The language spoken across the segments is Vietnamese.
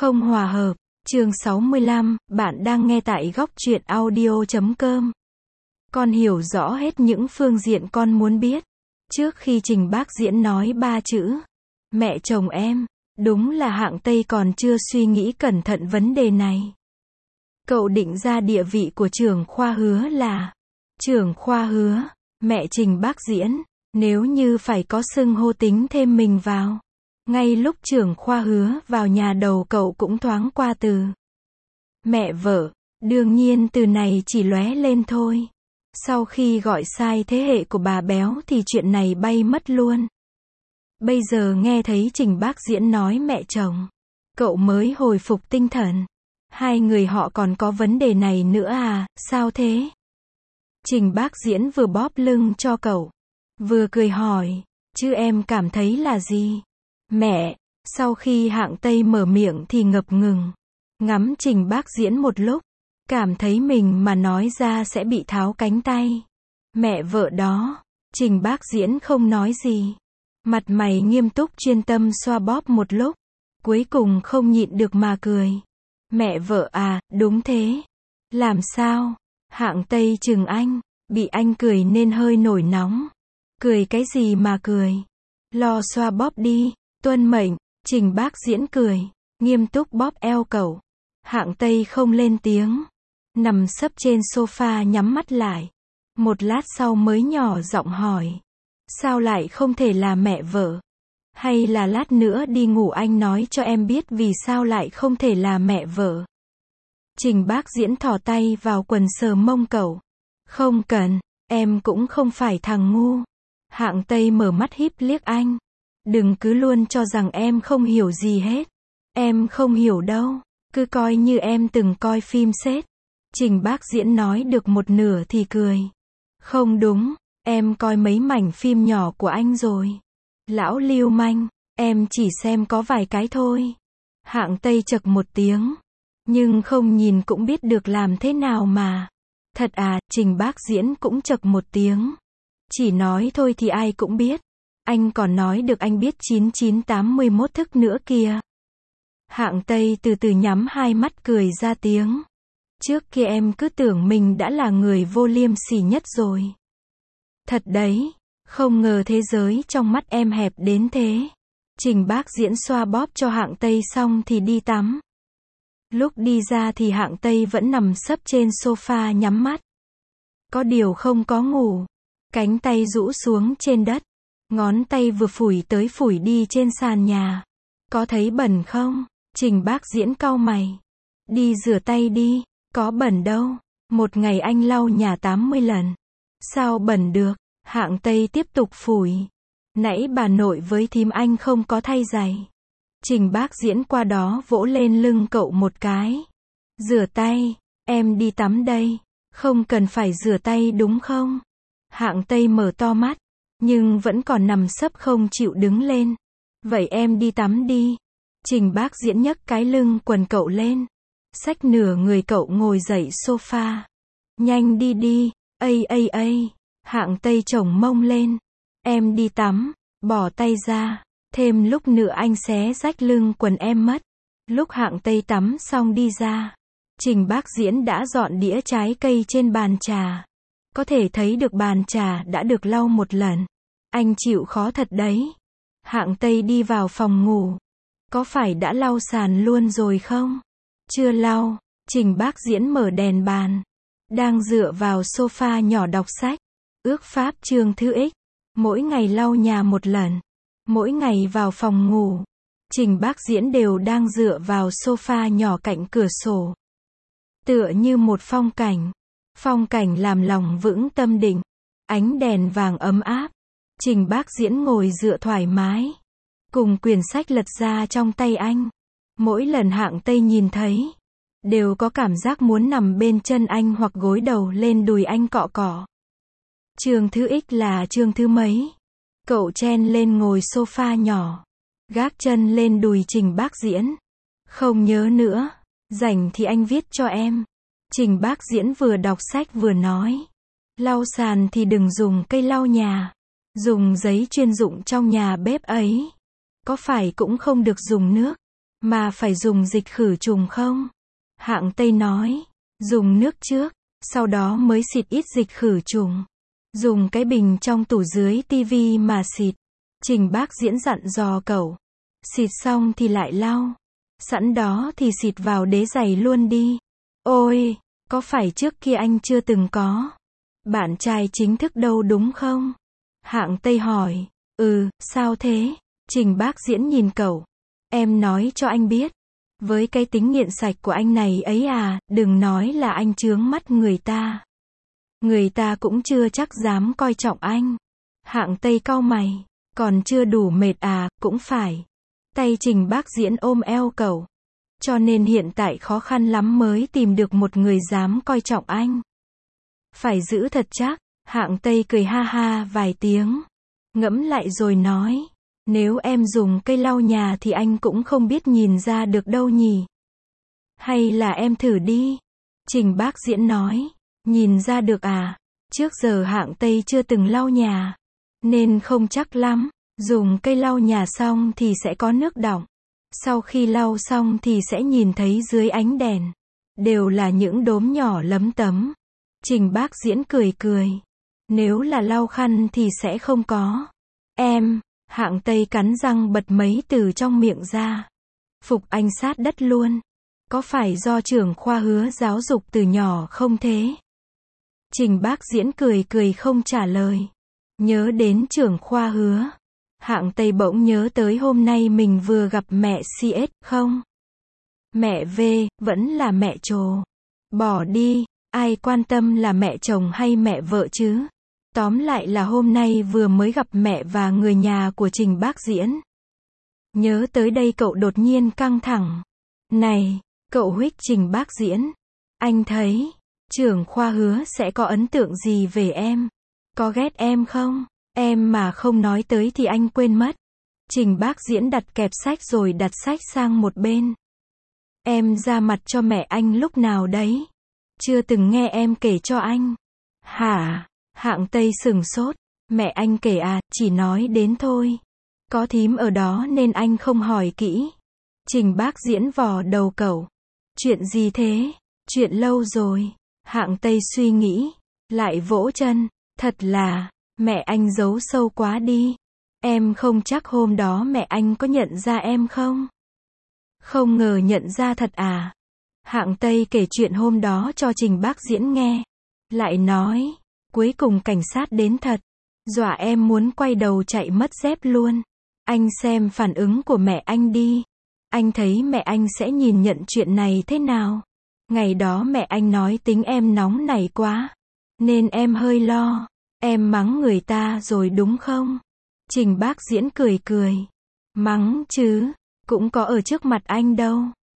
Không hòa hợp. Chương 65, bạn đang nghe tại góc truyện audio.com. Con hiểu rõ hết những phương diện con muốn biết. Trước khi Trình Bác Diễn nói 3 chữ mẹ chồng em, đúng là hạng Tây còn chưa suy nghĩ cẩn thận vấn đề này. Cậu định ra địa vị của trưởng khoa Hứa là trưởng khoa Hứa, mẹ Trình Bác Diễn, nếu như phải có xưng hô tính thêm mình vào. Ngay lúc trưởng khoa Hứa vào nhà đầu cậu cũng thoáng qua từ mẹ vợ, đương nhiên từ này chỉ lóe lên thôi. Sau khi gọi sai thế hệ của bà béo thì chuyện này bay mất luôn. Bây giờ nghe thấy Trình Bác Diễn nói mẹ chồng, cậu mới hồi phục tinh thần. Hai người họ còn có vấn đề này nữa à, sao thế? Trình Bác Diễn vừa bóp lưng cho cậu, vừa cười hỏi, chứ em cảm thấy là gì? Mẹ, sau khi hạng Tây mở miệng thì ngập ngừng, ngắm Trình Bác Diễn một lúc, cảm thấy mình mà nói ra sẽ bị tháo cánh tay. Mẹ vợ đó, Trình Bác Diễn không nói gì. Mặt mày nghiêm túc chuyên tâm xoa bóp một lúc, cuối cùng không nhịn được mà cười. Mẹ vợ à, đúng thế. Làm sao? Hạng Tây chừng anh, bị anh cười nên hơi nổi nóng. Cười cái gì mà cười? Lo xoa bóp đi, tuân mệnh. Trình Bác Diễn cười, nghiêm túc bóp eo cậu. Hạng Tây không lên tiếng, nằm sấp trên sofa nhắm mắt lại. Một lát sau mới nhỏ giọng hỏi, sao lại không thể là mẹ vợ? Hay là lát nữa đi ngủ anh nói cho em biết vì sao lại không thể là mẹ vợ? Trình Bác Diễn thò tay vào quần sờ mông cậu. Không cần, em cũng không phải thằng ngu. Hạng Tây mở mắt híp liếc anh. Đừng cứ luôn cho rằng em không hiểu gì hết. Em không hiểu đâu, cứ coi như em từng coi phim sét. Trình Bác Diễn nói được một nửa thì cười. Không đúng, em coi mấy mảnh phim nhỏ của anh rồi. Lão lưu manh, em chỉ xem có vài cái thôi. Hạng Tây chậc một tiếng, nhưng không nhìn cũng biết được làm thế nào mà. Thật à, Trình Bác Diễn cũng chậc một tiếng. Chỉ nói thôi thì ai cũng biết. Anh còn nói được anh biết 9981 thức nữa kìa. Hạng Tây từ từ nhắm hai mắt cười ra tiếng. Trước kia em cứ tưởng mình đã là người vô liêm sỉ nhất rồi. Thật đấy, không ngờ thế giới trong mắt em hẹp đến thế. Trình Bác Diễn xoa bóp cho Hạng Tây xong thì đi tắm. Lúc đi ra thì Hạng Tây vẫn nằm sấp trên sofa nhắm mắt. Có điều không có ngủ. Cánh tay rũ xuống trên đất. Ngón tay vừa phủi tới phủi đi trên sàn nhà. Có thấy bẩn không? Trình Bác Diễn cau mày. Đi rửa tay đi. Có bẩn đâu. Một ngày anh lau nhà 80 lần. Sao bẩn được? Hạng Tây tiếp tục phủi. Nãy bà nội với thím anh không có thay giày. Trình Bác Diễn qua đó vỗ lên lưng cậu một cái. Rửa tay. Em đi tắm đây. Không cần phải rửa tay đúng không? Hạng Tây mở to mắt, nhưng vẫn còn nằm sấp không chịu đứng lên. Vậy em đi tắm đi. Trình Bác Diễn nhấc cái lưng quần cậu lên. Xách nửa người cậu ngồi dậy sofa. Nhanh đi đi. Ây. Hạng Tây chổng mông lên. Em đi tắm. Bỏ tay ra. Thêm lúc nữa anh xé rách lưng quần em mất. Lúc Hạng Tây tắm xong đi ra, Trình Bác Diễn đã dọn đĩa trái cây trên bàn trà. Có thể thấy được bàn trà đã được lau một lần. Anh chịu khó thật đấy. Hạng Tây đi vào phòng ngủ. Có phải đã lau sàn luôn rồi không? Chưa lau. Trình Bác Diễn mở đèn bàn. Đang dựa vào sofa nhỏ đọc sách. Ước pháp Trương Thư Ích. Mỗi ngày lau nhà một lần. Mỗi ngày vào phòng ngủ, Trình Bác Diễn đều đang dựa vào sofa nhỏ cạnh cửa sổ. Tựa như một phong cảnh. Phong cảnh làm lòng vững tâm định. Ánh đèn vàng ấm áp. Trình Bác Diễn ngồi dựa thoải mái. Cùng quyển sách lật ra trong tay anh. Mỗi lần Hạng Tây nhìn thấy, đều có cảm giác muốn nằm bên chân anh hoặc gối đầu lên đùi anh cọ cọ. Trương Thư Ích là chương thứ mấy? Cậu chen lên ngồi sofa nhỏ. Gác chân lên đùi Trình Bác Diễn. Không nhớ nữa. Rảnh thì anh viết cho em. Trình Bác Diễn vừa đọc sách vừa nói. Lau sàn thì đừng dùng cây lau nhà. Dùng giấy chuyên dụng trong nhà bếp ấy. Có phải cũng không được dùng nước. Mà phải dùng dịch khử trùng không? Hạng Tây nói, dùng nước trước, sau đó mới xịt ít dịch khử trùng. Dùng cái bình trong tủ dưới tivi mà xịt. Trình Bác Diễn dặn dò cậu. Xịt xong thì lại lau. Sẵn đó thì xịt vào đế giày luôn đi. Ôi, có phải trước kia anh chưa từng có bạn trai chính thức đâu đúng không? Hạng Tây hỏi. Sao thế? Trình Bác Diễn nhìn cậu. Em nói cho anh biết. Với cái tính nghiện sạch của anh này ấy à, đừng nói là anh chướng mắt người ta. Người ta cũng chưa chắc dám coi trọng anh. Hạng Tây cau mày. Còn chưa đủ mệt à, cũng phải. Tay Trình Bác Diễn ôm eo cậu. Cho nên hiện tại khó khăn lắm mới tìm được một người dám coi trọng anh. Phải giữ thật chắc. Hạng Tây cười ha ha vài tiếng. Ngẫm lại rồi nói. Nếu em dùng cây lau nhà thì anh cũng không biết nhìn ra được đâu nhỉ. Hay là em thử đi. Trình Bác Diễn nói. Nhìn ra được à? Trước giờ Hạng Tây chưa từng lau nhà. Nên không chắc lắm. Dùng cây lau nhà xong thì sẽ có nước đọng. Sau khi lau xong thì sẽ nhìn thấy dưới ánh đèn. Đều là những đốm nhỏ lấm tấm. Trình Bác Diễn cười cười. Nếu là lau khăn thì sẽ không có. Em, Hạng Tây cắn răng bật mấy từ trong miệng ra. Phục anh sát đất luôn. Có phải do trưởng khoa Hứa giáo dục từ nhỏ không thế? Trình Bác Diễn cười cười không trả lời. Nhớ đến trưởng khoa Hứa. Hạng Tây bỗng nhớ tới hôm nay mình vừa gặp mẹ CS, không? Mẹ V, vẫn là mẹ trồ. Bỏ đi, ai quan tâm là mẹ chồng hay mẹ vợ chứ? Tóm lại là hôm nay vừa mới gặp mẹ và người nhà của Trình Bác Diễn. Nhớ tới đây cậu đột nhiên căng thẳng. Này, cậu huých Trình Bác Diễn. Anh thấy, trưởng khoa Hứa sẽ có ấn tượng gì về em? Có ghét em không? Em mà không nói tới thì anh quên mất. Trình Bác Diễn đặt kẹp sách rồi đặt sách sang một bên. Em ra mặt cho mẹ anh lúc nào đấy? Chưa từng nghe em kể cho anh. Hả? Hạng Tây sửng sốt. Mẹ anh kể à, chỉ nói đến thôi. Có thím ở đó nên anh không hỏi kỹ. Trình Bác Diễn vò đầu cậu. Chuyện gì thế? Chuyện lâu rồi. Hạng Tây suy nghĩ. Lại vỗ chân. Thật là, mẹ anh giấu sâu quá đi. Em không chắc hôm đó mẹ anh có nhận ra em không? Không ngờ nhận ra thật à? Hạng Tây kể chuyện hôm đó cho Trình Bác Diễn nghe. Lại nói, cuối cùng cảnh sát đến thật. Dọa em muốn quay đầu chạy mất dép luôn. Anh xem phản ứng của mẹ anh đi. Anh thấy mẹ anh sẽ nhìn nhận chuyện này thế nào? Ngày đó mẹ anh nói tính em nóng nảy quá. Nên em hơi lo. Em mắng người ta rồi đúng không? Trình Bác Diễn cười cười. Mắng chứ, cũng có ở trước mặt anh đâu.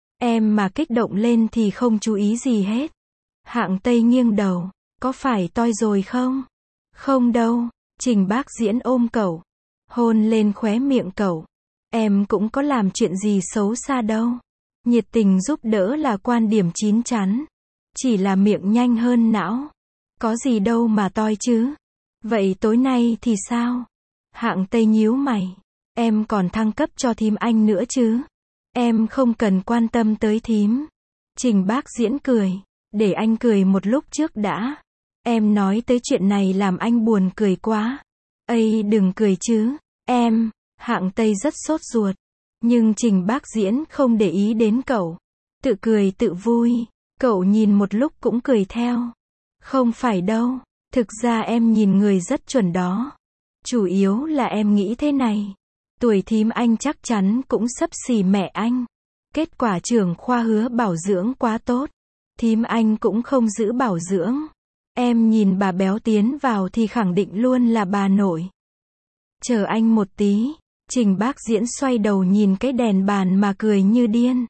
Em mà kích động lên thì không chú ý gì hết. Hạng Tây nghiêng đầu. Có phải toi rồi không? Không đâu. Trình Bác Diễn ôm cậu. Hôn lên khóe miệng cậu. Em cũng có làm chuyện gì xấu xa đâu. Nhiệt tình giúp đỡ là quan điểm chín chắn. Chỉ là miệng nhanh hơn não. Có gì đâu mà toi chứ. Vậy tối nay thì sao? Hạng Tây nhíu mày. Em còn thăng cấp cho thím anh nữa chứ. Em không cần quan tâm tới thím. Trình Bác Diễn cười. Để anh cười một lúc trước đã. Em nói tới chuyện này làm anh buồn cười quá. Ây đừng cười chứ. Em, Hạng Tây rất sốt ruột. Nhưng Trình Bác Diễn không để ý đến cậu. Tự cười tự vui. Cậu nhìn một lúc cũng cười theo. Không phải đâu. Thực ra em nhìn người rất chuẩn đó. Chủ yếu là em nghĩ thế này. Tuổi thím anh chắc chắn cũng xấp xỉ mẹ anh. Kết quả trưởng khoa Hứa bảo dưỡng quá tốt. Thím anh cũng không giữ bảo dưỡng. Em nhìn bà béo tiến vào thì khẳng định luôn là bà nội. Chờ anh một tí. Trình Bác Diễn xoay đầu nhìn cái đèn bàn mà cười như điên.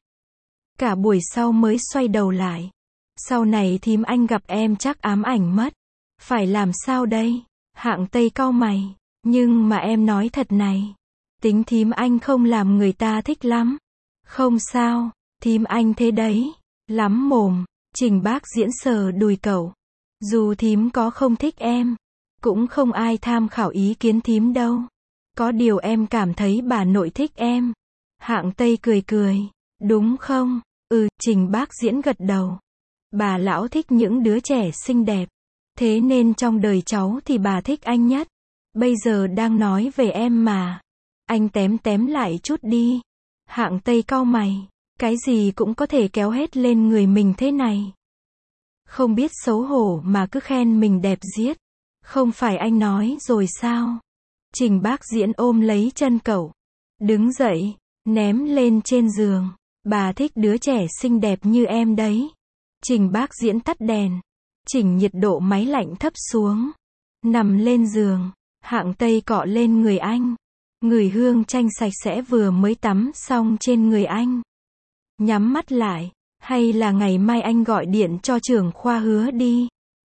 Cả buổi sau mới xoay đầu lại. Sau này thím anh gặp em chắc ám ảnh mất. Phải làm sao đây? Hạng Tây cau mày. Nhưng mà em nói thật này. Tính thím anh không làm người ta thích lắm. Không sao. Thím anh thế đấy. Lắm mồm. Trình Bác Diễn sờ đùi cậu. Dù thím có không thích em. Cũng không ai tham khảo ý kiến thím đâu. Có điều em cảm thấy bà nội thích em. Hạng Tây cười cười. Đúng không? Ừ, Trình Bác Diễn gật đầu. Bà lão thích những đứa trẻ xinh đẹp. Thế nên trong đời cháu thì bà thích anh nhất. Bây giờ đang nói về em mà. Anh tém tém lại chút đi. Hạng Tây cau mày. Cái gì cũng có thể kéo hết lên người mình thế này. Không biết xấu hổ mà cứ khen mình đẹp giết. Không phải anh nói rồi sao? Trình Bác Diễn ôm lấy chân cậu. Đứng dậy, ném lên trên giường. Bà thích đứa trẻ xinh đẹp như em đấy. Trình Bác Diễn tắt đèn. Chỉnh nhiệt độ máy lạnh thấp xuống. Nằm lên giường. Hạng Tây cọ lên người anh. Ngửi hương chanh sạch sẽ vừa mới tắm xong trên người anh. Nhắm mắt lại. Hay là ngày mai anh gọi điện cho trưởng khoa Hứa đi.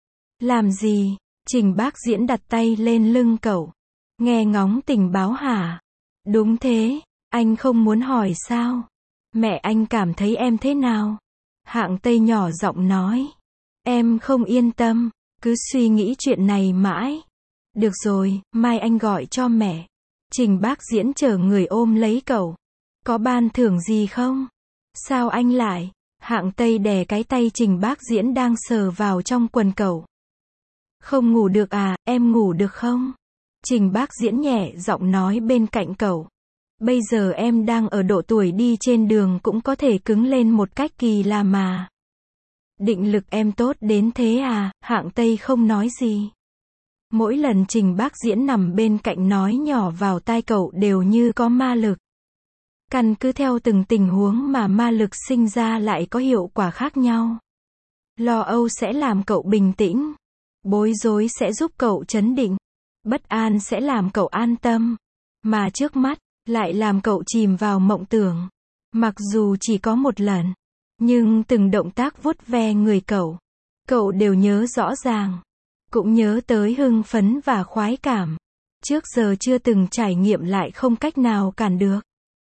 Làm gì? Trình Bác Diễn đặt tay lên lưng cậu. Nghe ngóng tình báo hả? Đúng thế. Anh không muốn hỏi sao? Mẹ anh cảm thấy em thế nào? Hạng Tây nhỏ giọng nói. Em không yên tâm. Cứ suy nghĩ chuyện này mãi. Được rồi, mai anh gọi cho mẹ. Trình Bác Diễn chở người ôm lấy cậu. Có ban thưởng gì không? Sao anh lại? Hạng Tây đè cái tay Trình Bác Diễn đang sờ vào trong quần cậu. Không ngủ được à, em ngủ được không? Trình Bác Diễn nhẹ giọng nói bên cạnh cậu. Bây giờ em đang ở độ tuổi đi trên đường cũng có thể cứng lên một cách kỳ lạ mà. Định lực em tốt đến thế à? Hạng Tây không nói gì. Mỗi lần Trình Bác Diễn nằm bên cạnh nói nhỏ vào tai cậu đều như có ma lực. Căn cứ theo từng tình huống mà ma lực sinh ra lại có hiệu quả khác nhau. Lo âu sẽ làm cậu bình tĩnh. Bối rối sẽ giúp cậu trấn định. Bất an sẽ làm cậu an tâm. Mà trước mắt, lại làm cậu chìm vào mộng tưởng. Mặc dù chỉ có một lần, nhưng từng động tác vuốt ve người cậu đều nhớ rõ ràng. Cũng nhớ tới hưng phấn và khoái cảm. Trước giờ chưa từng trải nghiệm lại không cách nào cản được.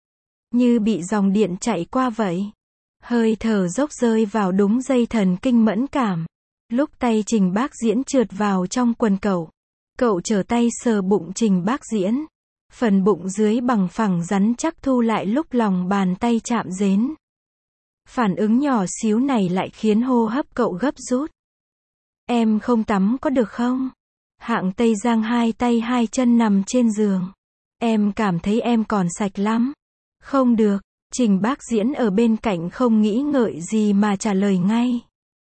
Như bị dòng điện chạy qua vậy. Hơi thở dốc rơi vào đúng dây thần kinh mẫn cảm. Lúc tay Trình Bác Diễn trượt vào trong quần cậu trở tay sờ bụng Trình Bác Diễn. Phần bụng dưới bằng phẳng rắn chắc thu lại lúc lòng bàn tay chạm đến. Phản ứng nhỏ xíu này lại khiến hô hấp cậu gấp rút. Em không tắm có được không? Hạng Tây giang hai tay hai chân nằm trên giường. Em cảm thấy em còn sạch lắm. Không được. Trình Bác Diễn ở bên cạnh không nghĩ ngợi gì mà trả lời ngay.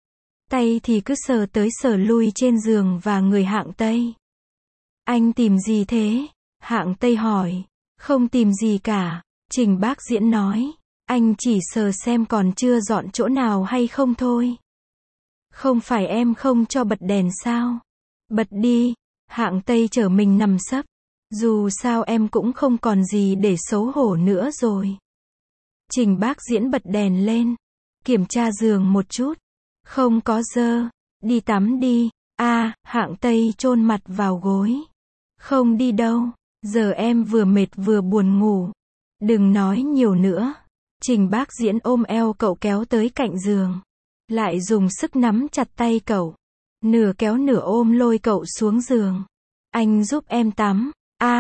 Tay thì cứ sờ tới sờ lui trên giường và người Hạng Tây. Anh tìm gì thế? Hạng Tây hỏi. Không tìm gì cả. Trình Bác Diễn nói. Anh chỉ sờ xem còn chưa dọn chỗ nào hay không thôi. Không phải em không cho bật đèn sao? Bật đi. Hạng Tây chở mình nằm sấp. Dù sao em cũng không còn gì để xấu hổ nữa rồi. Trình Bác Diễn bật đèn lên. Kiểm tra giường một chút. Không có dơ. Đi tắm đi. Hạng Tây chôn mặt vào gối. Không đi đâu. Giờ em vừa mệt vừa buồn ngủ. Đừng nói nhiều nữa. Trình Bác Diễn ôm eo cậu kéo tới cạnh giường. Lại dùng sức nắm chặt tay cậu. Nửa kéo nửa ôm lôi cậu xuống giường. Anh giúp em tắm.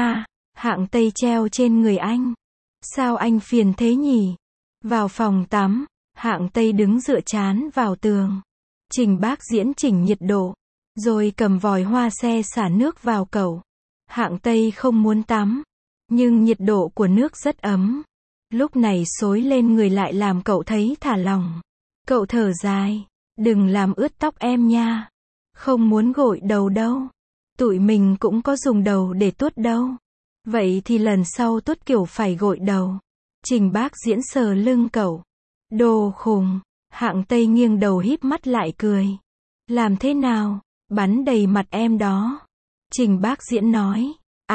Hạng Tây treo trên người anh. Sao anh phiền thế nhỉ? Vào phòng tắm. Hạng Tây đứng dựa trán vào tường. Trình Bác Diễn chỉnh nhiệt độ. Rồi cầm vòi hoa xe xả nước vào cậu. Hạng Tây không muốn tắm. Nhưng nhiệt độ của nước rất ấm. Lúc này xối lên người lại làm cậu thấy thả lỏng. Cậu thở dài. Đừng làm ướt tóc em nha. Không muốn gội đầu đâu. Tụi mình cũng có dùng đầu để tuốt đâu. Vậy thì lần sau tuốt kiểu phải gội đầu. Trình Bác Diễn sờ lưng cậu. Đồ khùng. Hạng Tây nghiêng đầu híp mắt lại cười. Làm thế nào? Bắn đầy mặt em đó. Trình Bác Diễn nói.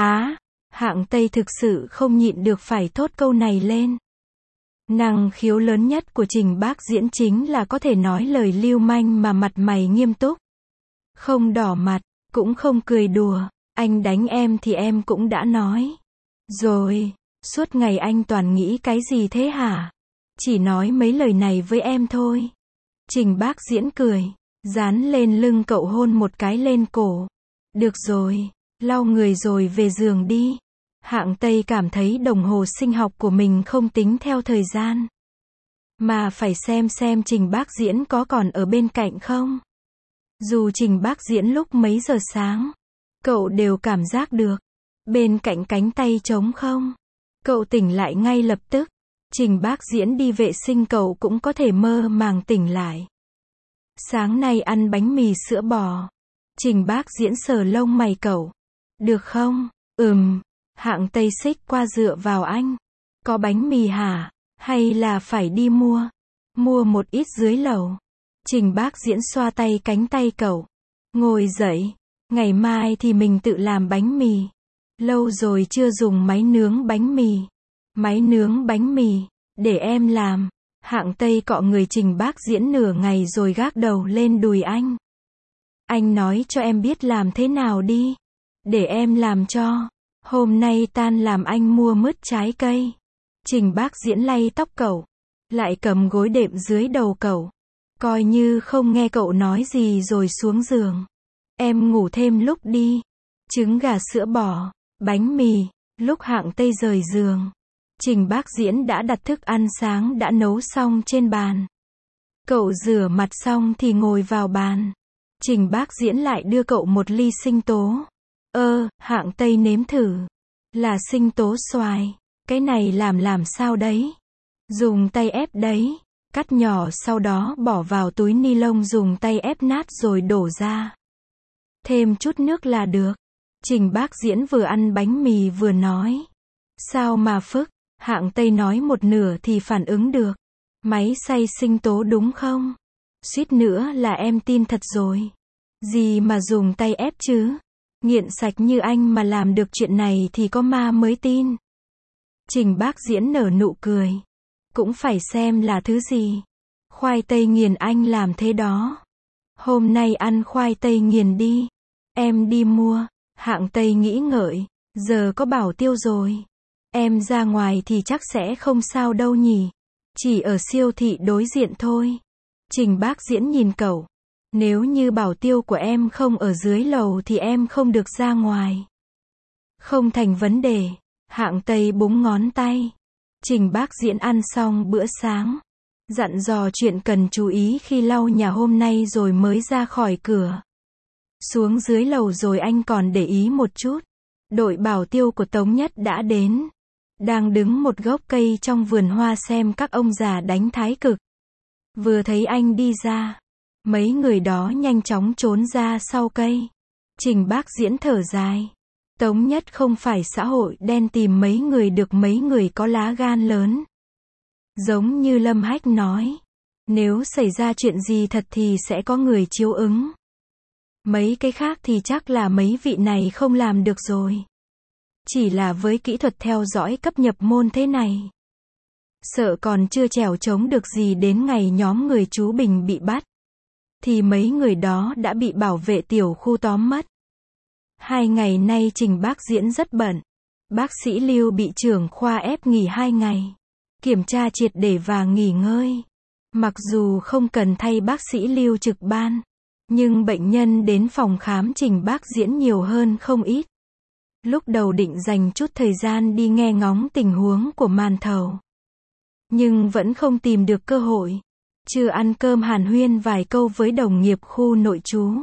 Hạng Tây thực sự không nhịn được phải thốt câu này lên. Năng khiếu lớn nhất của Trình Bác Diễn chính là có thể nói lời lưu manh mà mặt mày nghiêm túc. Không đỏ mặt, cũng không cười đùa. Anh đánh em thì em cũng đã nói. Rồi, suốt ngày anh toàn nghĩ cái gì thế hả? Chỉ nói mấy lời này với em thôi. Trình Bác Diễn cười, dán lên lưng cậu hôn một cái lên cổ. Được rồi, lau người rồi về giường đi. Hạng Tây cảm thấy đồng hồ sinh học của mình không tính theo thời gian. mà phải xem Trình Bác Diễn có còn ở bên cạnh không. Dù Trình Bác Diễn lúc mấy giờ sáng, cậu đều cảm giác được. Bên cạnh cánh tay trống không. Cậu tỉnh lại ngay lập tức. Trình Bác Diễn đi vệ sinh cậu cũng có thể mơ màng tỉnh lại. Sáng nay ăn bánh mì sữa bò. Trình Bác Diễn sờ lông mày cậu. Được không? Hạng Tây xích qua dựa vào anh. Có bánh mì hả? Hay là phải đi mua? Mua một ít dưới lầu. Trình Bác Diễn xoa tay cánh tay cậu. Ngồi dậy. Ngày mai thì mình tự làm bánh mì. Lâu rồi chưa dùng máy nướng bánh mì. Máy nướng bánh mì. Để em làm. Hạng Tây cọ người Trình Bác Diễn nửa ngày rồi gác đầu lên đùi anh. Anh nói cho em biết làm thế nào đi. Để em làm cho. Hôm nay tan làm anh mua mứt trái cây. Trình Bác Diễn lay tóc cậu. Lại cầm gối đệm dưới đầu cậu. Coi như không nghe cậu nói gì rồi xuống giường. Em ngủ thêm lúc đi. Trứng gà sữa bò, bánh mì. Lúc Hạng Tây rời giường, Trình Bác Diễn đã đặt thức ăn sáng đã nấu xong trên bàn. Cậu rửa mặt xong thì ngồi vào bàn. Trình Bác Diễn lại đưa cậu một ly sinh tố. Hạng Tây nếm thử. Là sinh tố xoài. Cái này làm sao đấy? Dùng tay ép đấy. Cắt nhỏ sau đó bỏ vào túi ni lông dùng tay ép nát rồi đổ ra. Thêm chút nước là được. Trình Bác Diễn vừa ăn bánh mì vừa nói. Sao mà phức? Hạng Tây nói một nửa thì phản ứng được. Máy xay sinh tố đúng không? Suýt nữa là em tin thật rồi. Gì mà dùng tay ép chứ? Nghiện sạch như anh mà làm được chuyện này thì có ma mới tin. Trình Bác Diễn nở nụ cười. Cũng phải xem là thứ gì. Khoai tây nghiền anh làm thế đó. Hôm nay ăn khoai tây nghiền đi. Em đi mua. Hạng Tây nghĩ ngợi. Giờ có bảo tiêu rồi. Em ra ngoài thì chắc sẽ không sao đâu nhỉ. Chỉ ở siêu thị đối diện thôi. Trình Bác Diễn nhìn cậu. Nếu như bảo tiêu của em không ở dưới lầu thì em không được ra ngoài. Không thành vấn đề. Hạng Tây búng ngón tay. Trình Bác Diễn ăn xong bữa sáng. Dặn dò chuyện cần chú ý khi lau nhà hôm nay rồi mới ra khỏi cửa. Xuống dưới lầu rồi anh còn để ý một chút. Đội bảo tiêu của Tống Nhất đã đến. Đang đứng một gốc cây trong vườn hoa xem các ông già đánh thái cực. Vừa thấy anh đi ra, mấy người đó nhanh chóng trốn ra sau cây. Trình Bác Diễn thở dài. Tống Nhất không phải xã hội đen tìm mấy người được mấy người có lá gan lớn. Giống như Lâm Hách nói. Nếu xảy ra chuyện gì thật thì sẽ có người chiếu ứng. Mấy cái khác thì chắc là mấy vị này không làm được rồi. Chỉ là với kỹ thuật theo dõi cấp nhập môn thế này. Sợ còn chưa trèo chống được gì đến ngày nhóm người chú Bình bị bắt. Thì mấy người đó đã bị bảo vệ tiểu khu tóm mất. 2 ngày nay Trình Bác Diễn rất bận. Bác sĩ Lưu bị trưởng khoa ép nghỉ 2 ngày. Kiểm tra triệt để và nghỉ ngơi. Mặc dù không cần thay bác sĩ Lưu trực ban. Nhưng bệnh nhân đến phòng khám Trình Bác Diễn nhiều hơn không ít. Lúc đầu định dành chút thời gian đi nghe ngóng tình huống của Màn Thầu. Nhưng vẫn không tìm được cơ hội. Chưa ăn cơm hàn huyên vài câu với đồng nghiệp khu nội trú.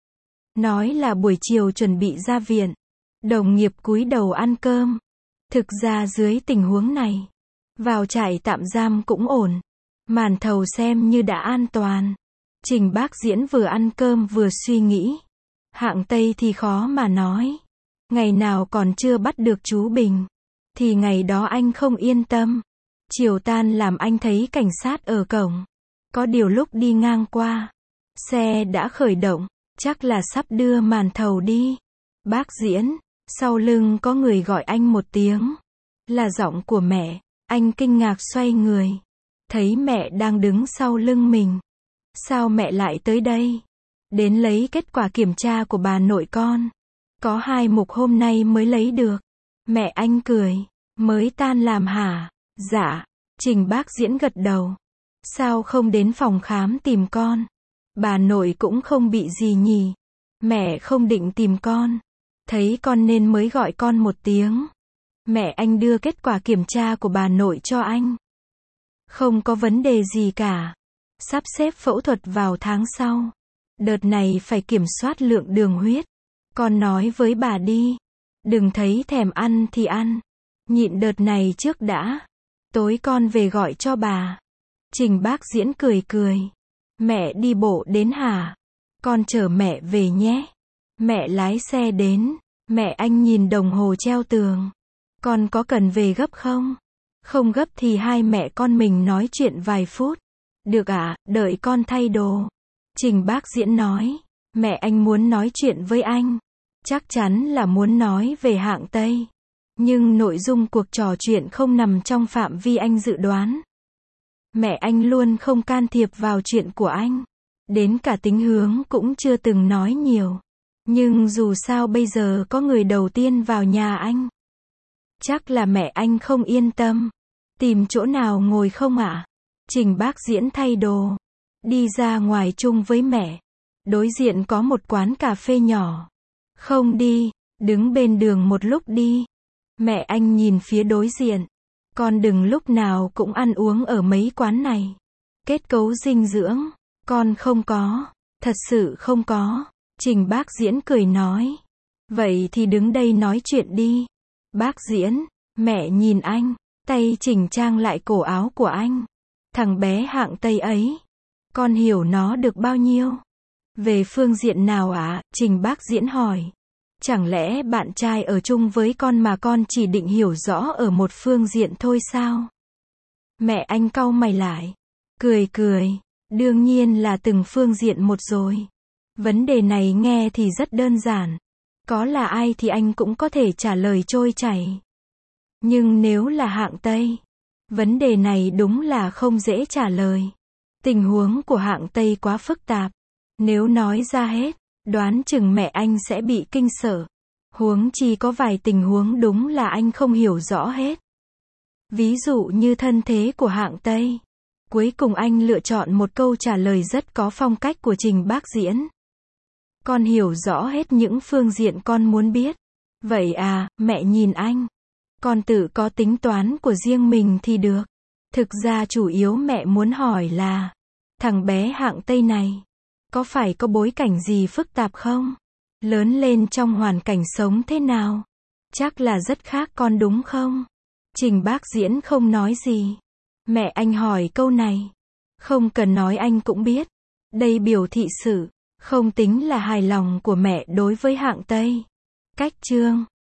Nói là buổi chiều chuẩn bị ra viện. Đồng nghiệp cúi đầu ăn cơm. Thực ra dưới tình huống này, vào trại tạm giam cũng ổn. Màn Thầu xem như đã an toàn. Trình Bác Diễn vừa ăn cơm vừa suy nghĩ. Hạng Tây thì khó mà nói. Ngày nào còn chưa bắt được chú Bình, thì ngày đó anh không yên tâm. Chiều tan làm anh thấy cảnh sát ở cổng. Có điều lúc đi ngang qua, xe đã khởi động, chắc là sắp đưa Màn Thầu đi. Bác Diễn, sau lưng có người gọi anh một tiếng. Là giọng của mẹ. Anh kinh ngạc xoay người. Thấy mẹ đang đứng sau lưng mình. Sao mẹ lại tới đây? Đến lấy kết quả kiểm tra của bà nội con. Có 2 mục hôm nay mới lấy được. Mẹ anh cười. Mới tan làm hả? Dạ. Trình Bác Diễn gật đầu. Sao không đến phòng khám tìm con? Bà nội cũng không bị gì nhỉ? Mẹ không định tìm con. Thấy con nên mới gọi con một tiếng. Mẹ anh đưa kết quả kiểm tra của bà nội cho anh. Không có vấn đề gì cả. Sắp xếp phẫu thuật vào tháng sau. Đợt này phải kiểm soát lượng đường huyết. Con nói với bà đi. Đừng thấy thèm ăn thì ăn. Nhịn đợt này trước đã. Tối con về gọi cho bà. Trình Bác Diễn cười cười. Mẹ đi bộ đến hả? Con chở mẹ về nhé. Mẹ lái xe đến. Mẹ anh nhìn đồng hồ treo tường. Con có cần về gấp không? Không gấp thì hai mẹ con mình nói chuyện vài phút. Được ạ, đợi con thay đồ. Trình Bác Diễn nói. Mẹ anh muốn nói chuyện với anh. Chắc chắn là muốn nói về hạng Tây. Nhưng nội dung cuộc trò chuyện không nằm trong phạm vi anh dự đoán. Mẹ anh luôn không can thiệp vào chuyện của anh. Đến cả tính hướng cũng chưa từng nói nhiều. Nhưng dù sao bây giờ có người đầu tiên vào nhà anh. Chắc là mẹ anh không yên tâm. Tìm chỗ nào ngồi không ạ? Trình Bác Diễn thay đồ. Đi ra ngoài chung với mẹ. Đối diện có một quán cà phê nhỏ. Không đi, đứng bên đường một lúc đi. Mẹ anh nhìn phía đối diện. Con đừng lúc nào cũng ăn uống ở mấy quán này. Kết cấu dinh dưỡng, con không có. Thật sự không có. Trình Bác Diễn cười nói. Vậy thì đứng đây nói chuyện đi. Bác Diễn, mẹ nhìn anh. Tay chỉnh trang lại cổ áo của anh. Thằng bé hạng Tây ấy. Con hiểu nó được bao nhiêu? Về phương diện nào ạ? Trình Bác Diễn hỏi. Chẳng lẽ bạn trai ở chung với con mà con chỉ định hiểu rõ ở một phương diện thôi sao? Mẹ anh cau mày lại. Cười cười. Đương nhiên là từng phương diện một rồi. Vấn đề này nghe thì rất đơn giản. Có là ai thì anh cũng có thể trả lời trôi chảy. Nhưng nếu là hạng Tây, vấn đề này đúng là không dễ trả lời. Tình huống của hạng Tây quá phức tạp. Nếu nói ra hết, đoán chừng mẹ anh sẽ bị kinh sợ. Huống chi có vài tình huống đúng là anh không hiểu rõ hết. Ví dụ như thân thế của hạng Tây. Cuối cùng anh lựa chọn một câu trả lời rất có phong cách của Trình Bác Diễn. Con hiểu rõ hết những phương diện con muốn biết. Vậy à, mẹ nhìn anh. Con tự có tính toán của riêng mình thì được. Thực ra chủ yếu mẹ muốn hỏi là, thằng bé hạng Tây này, có phải có bối cảnh gì phức tạp không? Lớn lên trong hoàn cảnh sống thế nào? Chắc là rất khác con đúng không? Trình Bác Diễn không nói gì. Mẹ anh hỏi câu này. Không cần nói anh cũng biết. Đây biểu thị sự không tính là hài lòng của mẹ đối với hạng Tây. Cách chương